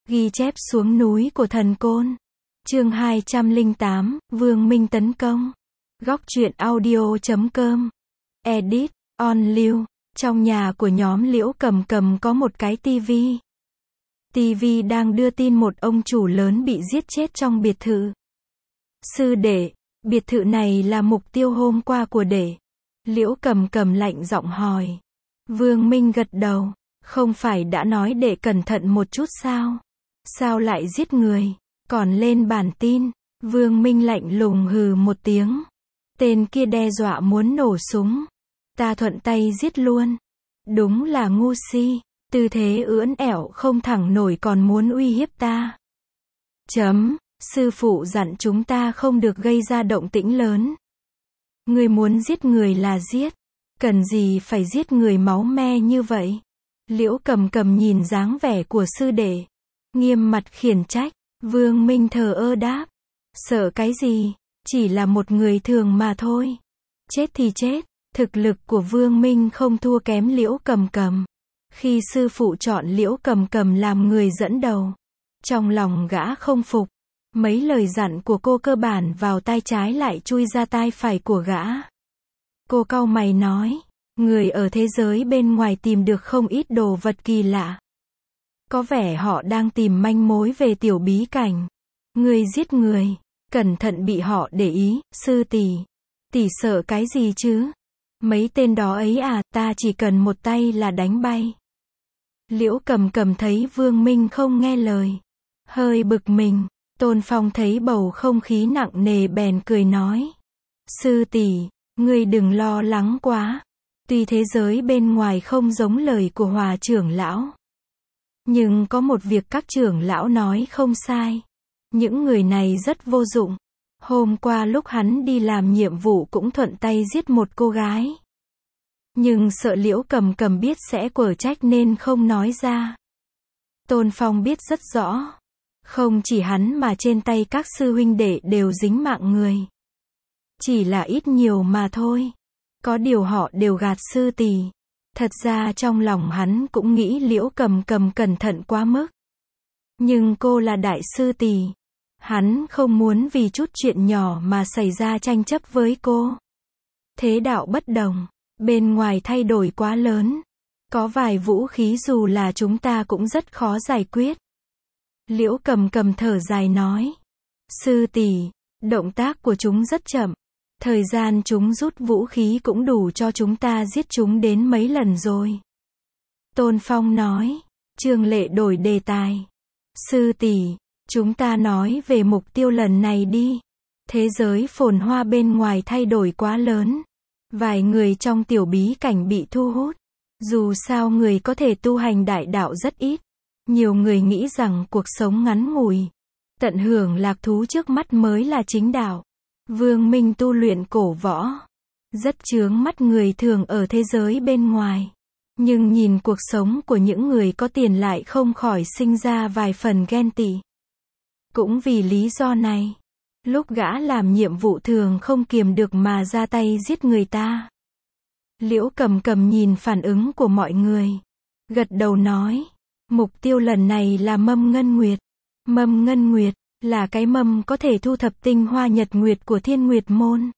Ghi chép xuống núi của thần Côn. Chương 208, Vương Minh tấn công. Góc truyện audio.com. Edit, on lưu. Trong nhà của nhóm Liễu Cầm Cầm có một cái tivi. Tivi đang đưa tin một ông chủ lớn bị giết chết trong biệt thự. Sư đệ, biệt thự này là mục tiêu hôm qua của đệ. Liễu Cầm Cầm lạnh giọng hỏi. Vương Minh gật đầu. Không phải đã nói đệ cẩn thận một chút sao? Sao lại giết người? Còn lên bản tin. Vương Minh lạnh lùng hừ một tiếng. Tên kia đe dọa muốn nổ súng. Ta thuận tay giết luôn. Đúng là ngu si. Tư thế ưỡn ẻo không thẳng nổi còn muốn uy hiếp ta. Sư phụ dặn chúng ta không được gây ra động tĩnh lớn. Người muốn giết người là giết. Cần gì phải giết người máu me như vậy? Liễu Cầm Cầm nhìn dáng vẻ của sư đệ. Nghiêm mặt khiển trách. Vương Minh thờ ơ đáp. Sợ cái gì? Chỉ là một người thường mà thôi. Chết thì chết. Thực lực của Vương Minh không thua kém Liễu Cầm Cầm. Khi sư phụ chọn Liễu Cầm Cầm làm người dẫn đầu, trong lòng gã không phục. Mấy lời dặn của cô cơ bản vào tai trái lại chui ra tai phải của gã. Cô cau mày nói, người ở thế giới bên ngoài tìm được không ít đồ vật kỳ lạ. Có vẻ họ đang tìm manh mối về tiểu bí cảnh. Người giết người, cẩn thận bị họ để ý. Sư tỷ, tỷ sợ cái gì chứ? Mấy tên đó ấy à, ta chỉ cần một tay là đánh bay. Liễu Cầm Cầm thấy Vương Minh không nghe lời, hơi bực mình. Tôn Phong thấy bầu không khí nặng nề bèn cười nói. Sư tỷ, ngươi đừng lo lắng quá. Tuy thế giới bên ngoài không giống lời của Hòa trưởng lão, nhưng có một việc các trưởng lão nói không sai. Những người này rất vô dụng. Hôm qua lúc hắn đi làm nhiệm vụ cũng thuận tay giết một cô gái. Nhưng sợ Liễu Cầm Cầm biết sẽ quở trách nên không nói ra. Tôn Phong biết rất rõ. Không chỉ hắn mà trên tay các sư huynh đệ đều dính mạng người. Chỉ là ít nhiều mà thôi. Có điều họ đều gạt sư tỷ. Thật ra trong lòng hắn cũng nghĩ Liễu Cầm Cầm cẩn thận quá mức. Nhưng cô là đại sư tỷ. Hắn không muốn vì chút chuyện nhỏ mà xảy ra tranh chấp với cô. Thế đạo bất đồng. Bên ngoài thay đổi quá lớn. Có vài vũ khí dù là chúng ta cũng rất khó giải quyết. Liễu Cầm Cầm thở dài nói. Sư tỷ, động tác của chúng rất chậm. Thời gian chúng rút vũ khí cũng đủ cho chúng ta giết chúng đến mấy lần rồi. Tôn Phong nói. Trương Lệ đổi đề tài. Sư tỷ, chúng ta nói về mục tiêu lần này đi. Thế giới phồn hoa bên ngoài thay đổi quá lớn. Vài người trong tiểu bí cảnh bị thu hút. Dù sao người có thể tu hành đại đạo rất ít. Nhiều người nghĩ rằng cuộc sống ngắn ngủi, tận hưởng lạc thú trước mắt mới là chính đạo. Vương Minh tu luyện cổ võ, rất chướng mắt người thường ở thế giới bên ngoài. Nhưng nhìn cuộc sống của những người có tiền lại không khỏi sinh ra vài phần ghen tị. Cũng vì lý do này, lúc gã làm nhiệm vụ thường không kiềm được mà ra tay giết người ta. Liễu Cầm Cầm nhìn phản ứng của mọi người, gật đầu nói. Mục tiêu lần này là Mâm Ngân Nguyệt. Mâm Ngân Nguyệt là cái mâm có thể thu thập tinh hoa nhật nguyệt của Thiên Nguyệt môn.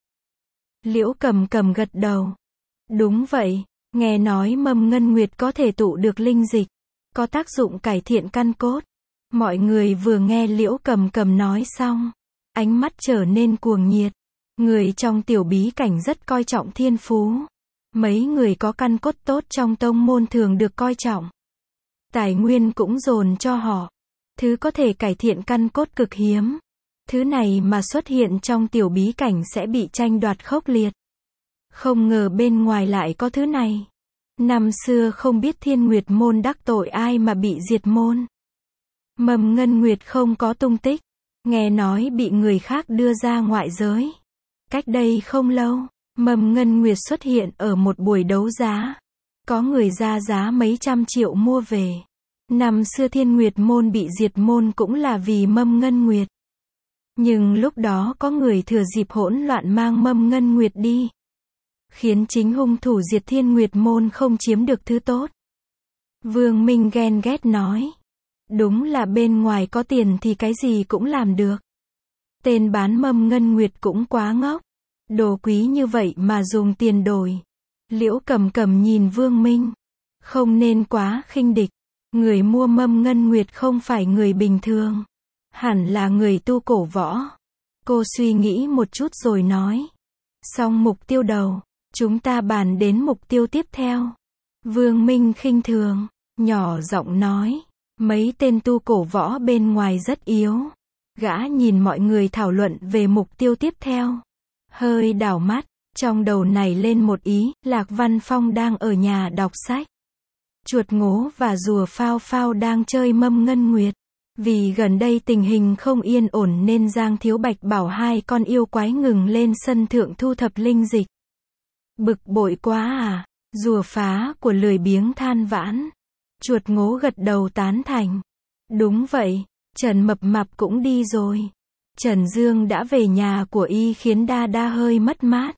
Liễu Cầm Cầm gật đầu. Đúng vậy, nghe nói Mâm Ngân Nguyệt có thể tụ được linh dịch, có tác dụng cải thiện căn cốt. Mọi người vừa nghe Liễu Cầm Cầm nói xong, ánh mắt trở nên cuồng nhiệt. Người trong tiểu bí cảnh rất coi trọng thiên phú. Mấy người có căn cốt tốt trong tông môn thường được coi trọng. Tài nguyên cũng dồn cho họ. Thứ có thể cải thiện căn cốt cực hiếm. Thứ này mà xuất hiện trong tiểu bí cảnh sẽ bị tranh đoạt khốc liệt. Không ngờ bên ngoài lại có thứ này. Năm xưa không biết Thiên Nguyệt môn đắc tội ai mà bị diệt môn. Mầm Ngân Nguyệt không có tung tích. Nghe nói bị người khác đưa ra ngoại giới. Cách đây không lâu, Mầm Ngân Nguyệt xuất hiện ở một buổi đấu giá. Có người ra giá mấy trăm triệu mua về. Năm xưa Thiên Nguyệt môn bị diệt môn cũng là vì Mâm Ngân Nguyệt. Nhưng lúc đó có người thừa dịp hỗn loạn mang Mâm Ngân Nguyệt đi. Khiến chính hung thủ diệt Thiên Nguyệt môn không chiếm được thứ tốt. Vương Minh ghen ghét nói. Đúng là bên ngoài có tiền thì cái gì cũng làm được. Tên bán mâm ngân nguyệt cũng quá ngốc. Đồ quý như vậy mà dùng tiền đổi. Liễu Cầm Cầm nhìn Vương Minh. Không nên quá khinh địch. Người mua mâm ngân nguyệt không phải người bình thường. Hẳn là người tu cổ võ. Cô suy nghĩ một chút rồi nói. Xong mục tiêu đầu, chúng ta bàn đến mục tiêu tiếp theo. Vương Minh khinh thường, nhỏ giọng nói. Mấy tên tu cổ võ bên ngoài rất yếu. Gã nhìn mọi người thảo luận về mục tiêu tiếp theo. Hơi đảo mắt, trong đầu nảy lên một ý, Lạc Văn Phong đang ở nhà đọc sách. Chuột Ngố và rùa Phao Phao đang chơi mâm ngân nguyệt. Vì gần đây tình hình không yên ổn nên Giang Thiếu Bạch bảo hai con yêu quái ngừng lên sân thượng thu thập linh dịch. Bực bội quá à, rùa phá của lười biếng than vãn. Chuột Ngố gật đầu tán thành. Đúng vậy, Trần Mập Mạp cũng đi rồi. Trần Dương đã về nhà của y khiến Đa Đa hơi mất mát.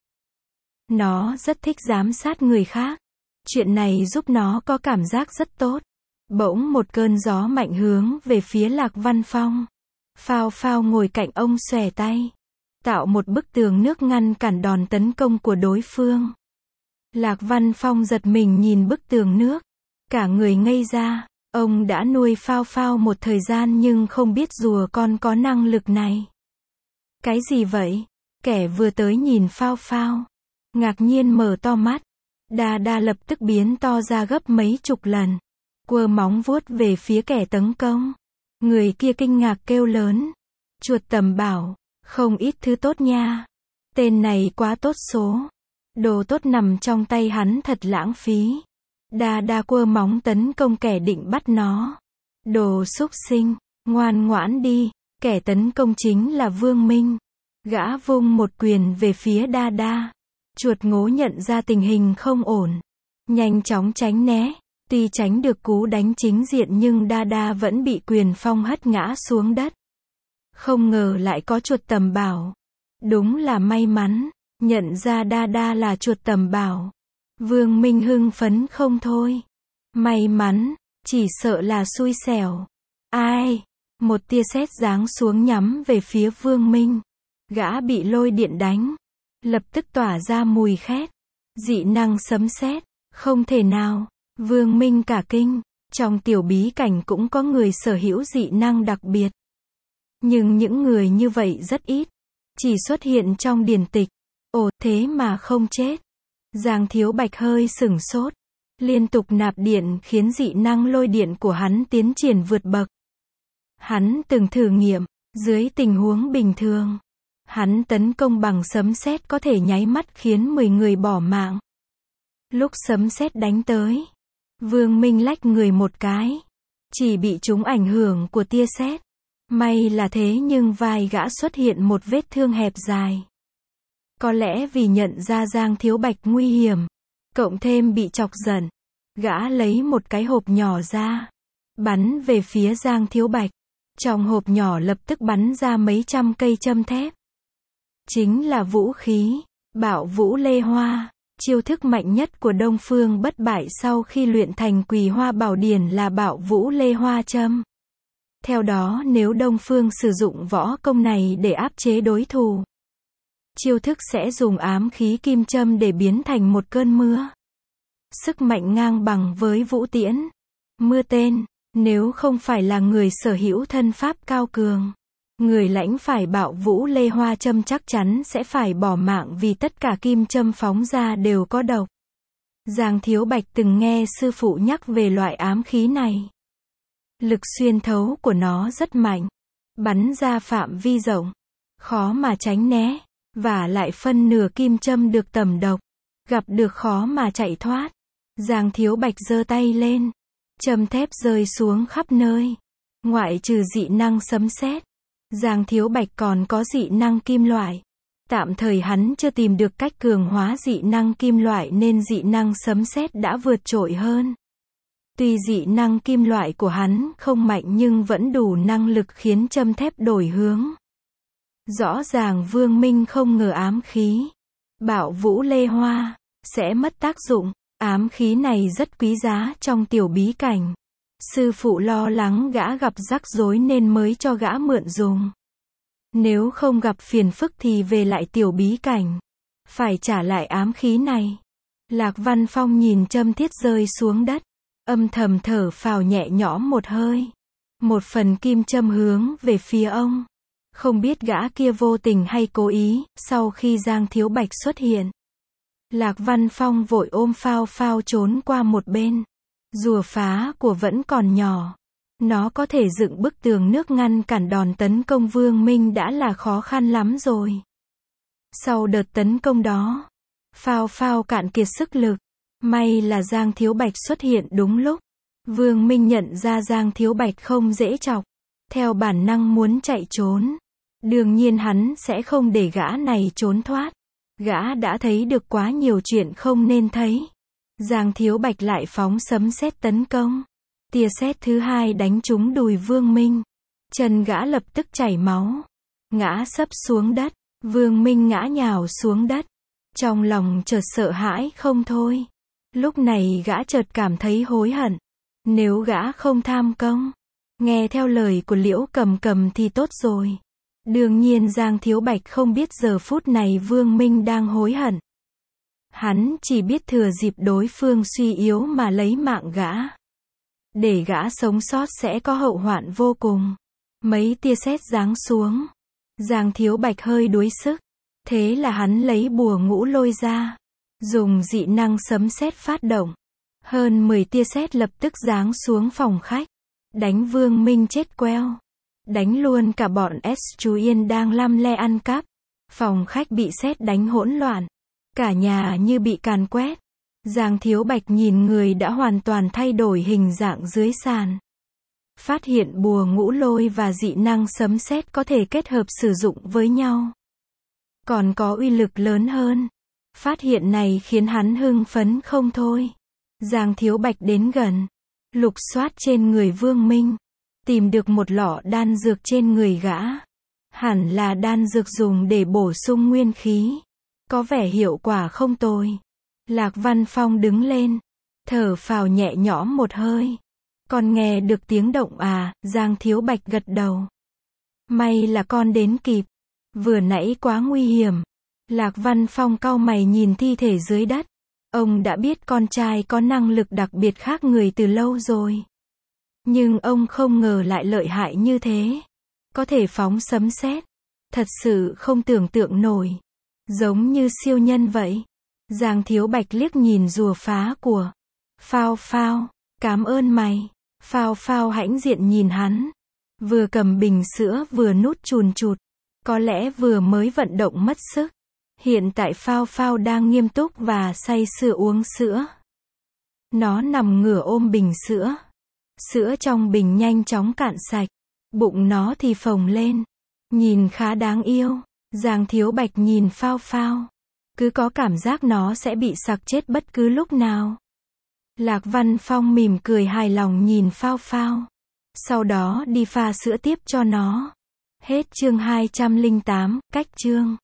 Nó rất thích giám sát người khác. Chuyện này giúp nó có cảm giác rất tốt. Bỗng một cơn gió mạnh hướng về phía Lạc Văn Phong. Phao Phao ngồi cạnh ông xòe tay. Tạo một bức tường nước ngăn cản đòn tấn công của đối phương. Lạc Văn Phong giật mình nhìn bức tường nước. Cả người ngây ra. Ông đã nuôi Phao Phao một thời gian nhưng không biết rùa con có năng lực này. Cái gì vậy? Kẻ vừa tới nhìn Phao Phao. Ngạc nhiên mở to mắt. Đa Đa lập tức biến to ra gấp mấy chục lần. Quơ móng vuốt về phía kẻ tấn công. Người kia kinh ngạc kêu lớn. Chuột Tầm bảo, không ít thứ tốt nha. Tên này quá tốt số. Đồ tốt nằm trong tay hắn thật lãng phí. Đa Đa quơ móng tấn công kẻ định bắt nó. Đồ súc sinh, ngoan ngoãn đi. Kẻ tấn công chính là Vương Minh. Gã vung một quyền về phía Đa Đa. Chuột Ngố nhận ra tình hình không ổn. Nhanh chóng tránh né. Tuy tránh được cú đánh chính diện nhưng Đa Đa vẫn bị quyền phong hất ngã xuống đất. Không ngờ lại có chuột Tầm bảo. Đúng là may mắn. Nhận ra Đa Đa là chuột Tầm bảo. Vương Minh hưng phấn không thôi. May mắn, chỉ sợ là xui xẻo. Ai? Một tia sét giáng xuống nhắm về phía Vương Minh. Gã bị lôi điện đánh. Lập tức tỏa ra mùi khét. Dị năng sấm sét. Không thể nào. Vương Minh cả kinh. Trong tiểu bí cảnh cũng có người sở hữu dị năng đặc biệt. Nhưng những người như vậy rất ít. Chỉ xuất hiện trong điển tịch. Ồ, thế mà không chết. Giang Thiếu Bạch hơi sửng sốt. Liên tục nạp điện khiến dị năng lôi điện của hắn tiến triển vượt bậc. Hắn từng thử nghiệm, dưới tình huống bình thường. Hắn tấn công bằng sấm sét có thể nháy mắt khiến 10 người bỏ mạng. Lúc sấm sét đánh tới, Vương Minh lách người một cái. Chỉ bị trúng ảnh hưởng của tia sét. May là thế nhưng vai gã xuất hiện một vết thương hẹp dài. Có lẽ vì nhận ra Giang Thiếu Bạch nguy hiểm. Cộng thêm bị chọc giận. Gã lấy một cái hộp nhỏ ra. Bắn về phía Giang Thiếu Bạch. Trong hộp nhỏ lập tức bắn ra mấy trăm cây châm thép. Chính là vũ khí. Bạo Vũ Lê Hoa. Chiêu thức mạnh nhất của Đông Phương Bất Bại sau khi luyện thành Quỳ Hoa Bảo Điển là Bạo Vũ Lê Hoa châm. Theo đó nếu Đông Phương sử dụng võ công này để áp chế đối thủ. Chiêu thức sẽ dùng ám khí kim châm để biến thành một cơn mưa. Sức mạnh ngang bằng với vũ tiễn. Mưa tên, nếu không phải là người sở hữu thân pháp cao cường. Người lãnh phải Bạo Vũ Lê Hoa châm chắc chắn sẽ phải bỏ mạng vì tất cả kim châm phóng ra đều có độc. Giang Thiếu Bạch từng nghe sư phụ nhắc về loại ám khí này. Lực xuyên thấu của nó rất mạnh. Bắn ra phạm vi rộng. Khó mà tránh né. Và lại phân nửa kim châm được tẩm độc. Gặp được khó mà chạy thoát. Giang Thiếu Bạch giơ tay lên. Châm thép rơi xuống khắp nơi. Ngoại trừ dị năng sấm sét, Giang Thiếu Bạch còn có dị năng kim loại. Tạm thời hắn chưa tìm được cách cường hóa dị năng kim loại nên dị năng sấm sét đã vượt trội hơn. Tuy dị năng kim loại của hắn không mạnh nhưng vẫn đủ năng lực khiến châm thép đổi hướng. Rõ ràng Vương Minh không ngờ ám khí Bạo Vũ Lê Hoa sẽ mất tác dụng. Ám khí này rất quý giá trong tiểu bí cảnh. Sư phụ lo lắng gã gặp rắc rối nên mới cho gã mượn dùng. Nếu không gặp phiền phức thì về lại tiểu bí cảnh. Phải trả lại ám khí này. Lạc Văn Phong nhìn châm thiết rơi xuống đất. Âm thầm thở phào nhẹ nhõm một hơi. Một phần kim châm hướng về phía ông. Không biết gã kia vô tình hay cố ý, sau khi Giang Thiếu Bạch xuất hiện. Lạc Văn Phong vội ôm Phao Phao trốn qua một bên. Rùa phá của vẫn còn nhỏ. Nó có thể dựng bức tường nước ngăn cản đòn tấn công Vương Minh đã là khó khăn lắm rồi. Sau đợt tấn công đó, Phao Phao cạn kiệt sức lực. May là Giang Thiếu Bạch xuất hiện đúng lúc. Vương Minh nhận ra Giang Thiếu Bạch không dễ chọc. Theo bản năng muốn chạy trốn. Đương nhiên hắn sẽ không để gã này trốn thoát. Gã đã thấy được quá nhiều chuyện không nên thấy. Giang Thiếu Bạch lại phóng sấm sét tấn công. Tia sét thứ hai đánh trúng đùi Vương Minh. Chân gã lập tức chảy máu. Ngã sấp xuống đất. Vương Minh ngã nhào xuống đất. Trong lòng chợt sợ hãi không thôi. Lúc này gã chợt cảm thấy hối hận. Nếu gã không tham công, nghe theo lời của Liễu Cầm Cầm thì tốt rồi. Đương nhiên Giang Thiếu Bạch không biết giờ phút này Vương Minh đang hối hận. Hắn chỉ biết thừa dịp đối phương suy yếu mà lấy mạng gã. Để gã sống sót sẽ có hậu hoạn vô cùng. Mấy tia sét giáng xuống. Giang Thiếu Bạch hơi đuối sức. Thế là hắn lấy bùa ngũ lôi ra. Dùng dị năng sấm sét phát động. Hơn 10 tia sét lập tức giáng xuống phòng khách. Đánh Vương Minh chết queo. Đánh luôn cả bọn S chú Yên đang lăm le ăn cắp. Phòng khách bị sét đánh hỗn loạn. Cả nhà như bị càn quét. Giang Thiếu Bạch nhìn người đã hoàn toàn thay đổi hình dạng dưới sàn. Phát hiện bùa ngũ lôi và dị năng sấm sét có thể kết hợp sử dụng với nhau. Còn có uy lực lớn hơn. Phát hiện này khiến hắn hưng phấn không thôi. Giang Thiếu Bạch đến gần. Lục soát trên người Vương Minh. Tìm được một lọ đan dược trên người gã. Hẳn là đan dược dùng để bổ sung nguyên khí. Có vẻ hiệu quả không tồi. Lạc Văn Phong đứng lên. Thở phào nhẹ nhõm một hơi. Con nghe được tiếng động à? Giang Thiếu Bạch gật đầu. May là con đến kịp. Vừa nãy quá nguy hiểm. Lạc Văn Phong cau mày nhìn thi thể dưới đất. Ông đã biết con trai có năng lực đặc biệt khác người từ lâu rồi. Nhưng ông không ngờ lại lợi hại như thế. Có thể phóng sấm sét. Thật sự không tưởng tượng nổi. Giống như siêu nhân vậy. Giang Thiếu Bạch liếc nhìn rùa phá của Phao Phao. Cảm ơn mày. Phao Phao hãnh diện nhìn hắn. Vừa cầm bình sữa vừa nút chùn chụt. Có lẽ vừa mới vận động mất sức. Hiện tại Phao Phao đang nghiêm túc và say sưa uống sữa. Nó nằm ngửa ôm bình sữa. Sữa trong bình nhanh chóng cạn sạch. Bụng nó thì phồng lên. Nhìn khá đáng yêu. Giang Thiếu Bạch nhìn Phao Phao. Cứ có cảm giác nó sẽ bị sặc chết bất cứ lúc nào. Lạc Văn Phong mỉm cười hài lòng nhìn Phao Phao. Sau đó đi pha sữa tiếp cho nó. Hết chương 208, cách chương.